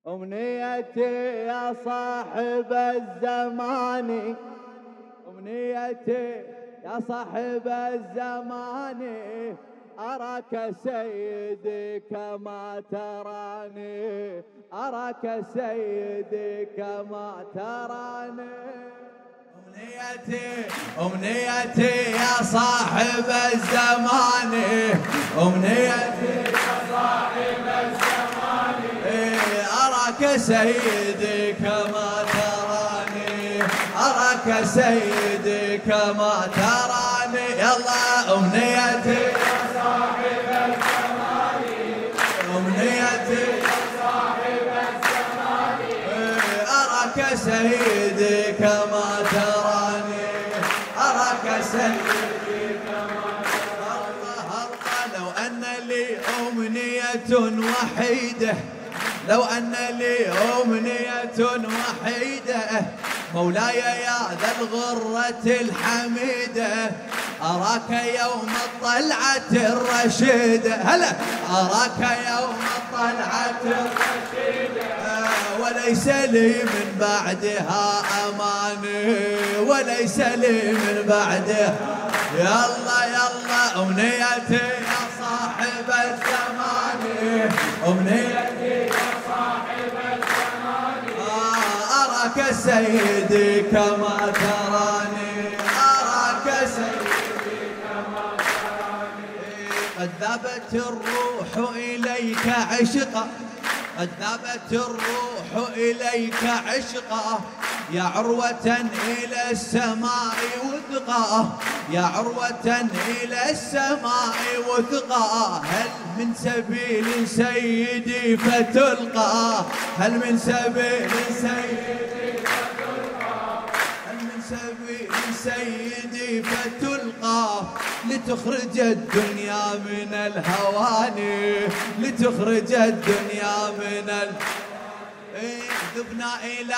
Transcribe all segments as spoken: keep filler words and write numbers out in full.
أمنيتي يا صاحب الزمان، أمنيتي يا صاحب الزمان، أراك سيدي كما تراني، أراك سيدي كما تراني. أمنيتي أمنيتي يا صاحب الزمان، أمنيتي يا صاحب الزمان، أراك سيدي كما تراني، أراك سيدي كما تراني. يلا أمنيتي يا صاحب الزمان، أمنيتي يا صاحب الزمان، أراك سيدي كما تراني، أراك سيدي كما تراني. الله لو أن لي أمنية وحيدة، لو أن لي أمنية وحيدة، مولاي يا ذا الغرة الحميدة، أراك يوم الطلعة الرشيدة. هلا أراك يوم الطلعة الرشيدة، وليس لي من بعدها أماني، وليس لي من بعدها. يلا يلا أمنيتي يا صاحب الزمان، أمنيتي يا صاحب الزمان، أراك سيدي كما تراني، أراك سيدي كما تراني. قد ذابت الروح إليك عشقا، قد ذابت الروح إليك عشقا، يا عروة إلى السماء وثقا، يا عروة إلى السماء وثقا. هل من سبيل سيدي فتلقى، هل من سبيل سيدي فتلقى، هل من سبيل سيدي فتلقى، لتخرج الدنيا من الهوان، لتخرج الدنيا من الهوان. ذبنا إلى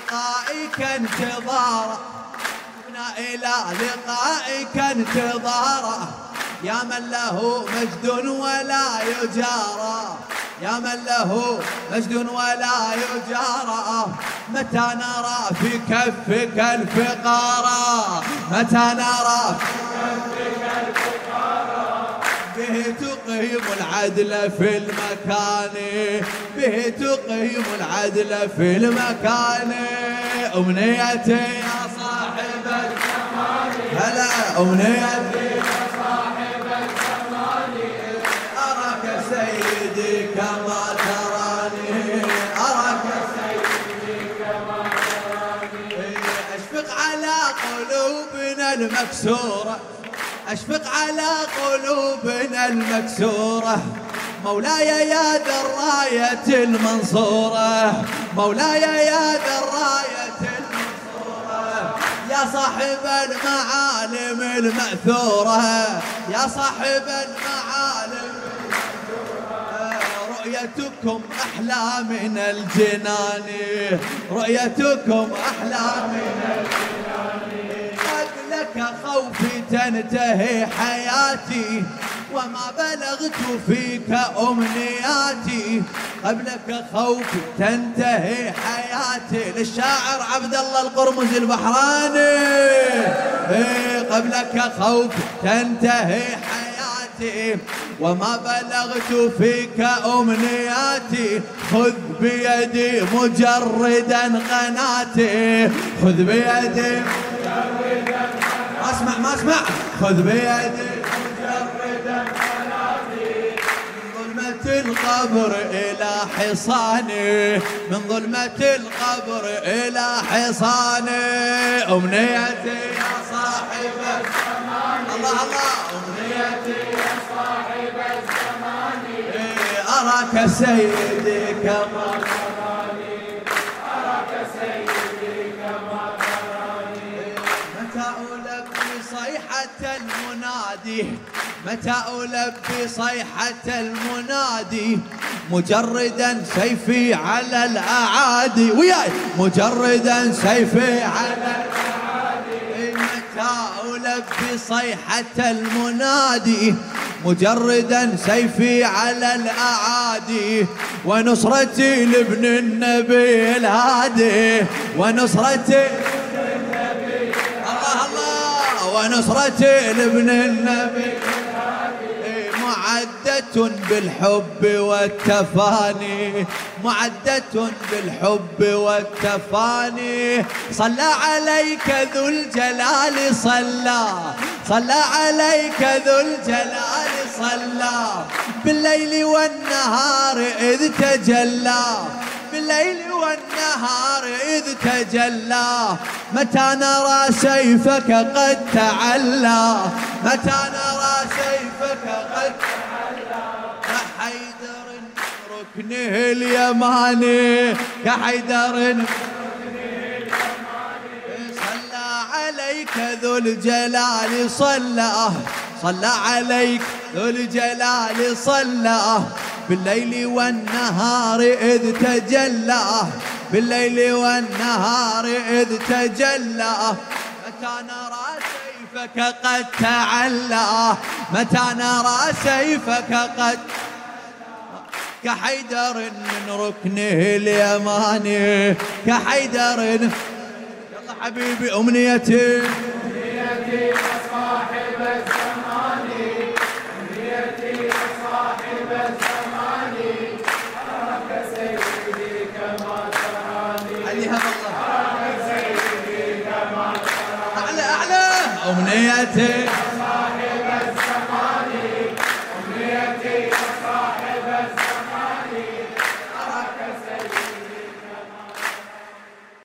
لقائك انتظارا، ذبنا إلى لقائك انتظارا، يا من له مجد ولا يجارى، يا من له مجد ولا يجارى. متى نرى في كفك الفقارا، متى نرى في كفك الفقارا، به تقيم العدل في المكان، به تقيم العدل في المكان. أمنيتي يا صاحب الزمان، هلا أمنيتي يا صاحب الزمان، أراك سيدي كما تراني، أراك سيدي كما تراني. أشفق على قلوبنا المكسورة، أشفق على قلوبنا المكسورة، مولاي يا ذا الراية المنصورة، مولاي يا ذا الراية المنصورة، يا صاحب المعالم المأثورة، يا صاحب المعالم المأثورة. رؤيتكم أحلى من الجنان، رؤيتكم أحلى من الجنان. قبلك خوفي تنتهي حياتي، وما بلغت فيك أمنياتي، قبلك خوفي تنتهي حياتي. للشاعر عبد الله القرمزي البحراني، قبلك خوفي تنتهي حياتي، وما بلغت فيك أمنياتي. خذ بيدي مجردا قناتي، خذ بيدي مجردا قناتي. ما اسمع ما اسمع. خذ بيدي مجردا قناتي، من ظلمة القبر إلى حصاني، من ظلمة القبر إلى حصاني. أمنيتي يا صاحب الزمان، الله الله أمنيتي يا صاحب الزمان، أراك سيدي كما تراني، أراك سيدي كما تراني. متى ألبي صيحة المنادي، متى ألبي صيحة المنادي، مجردا سيفي على الأعادي، وياي مجردا سيفي على الأعادي. متى ألبي صيحة المنادي، مجردا سيفي على الأعادي، ونصرتي لابن النبي الهادي، ونصرتي الله الله، ونصرتي لابن النبي معدة بالحب والتفاني، معدة بالحب والتفاني. صلى عليك ذو الجلال صلى، صلى عليك ذو الجلال صلى، بالليل والنهار إذ تجلى، بالليل والنهار إذ تجلى. متى نرى سيفك قد تعلى، متى نرى سيفك قد تعلى، كحيدر ركنه اليماني، كحيدر ركنه اليماني. صلى عليك ذو الجلال صلى، صلى عليك ذو الجلال صلى، بالليل والنهار إذ تجلى، بالليل والنهار إذ تجلى. متى نرى سيفك قد تعلى، متى نرى سيفك قد كحيدر من ركنه اليماني، كحيدر. يلا حبيبي أمنيتي، أمنيتي يا صاحب الزمان، أمنيتي يا صاحب الزمان، أراك سيدي كما تراني، عليها بالله، أراك سيدي كما تراني. أعلى أعلى أمنيتي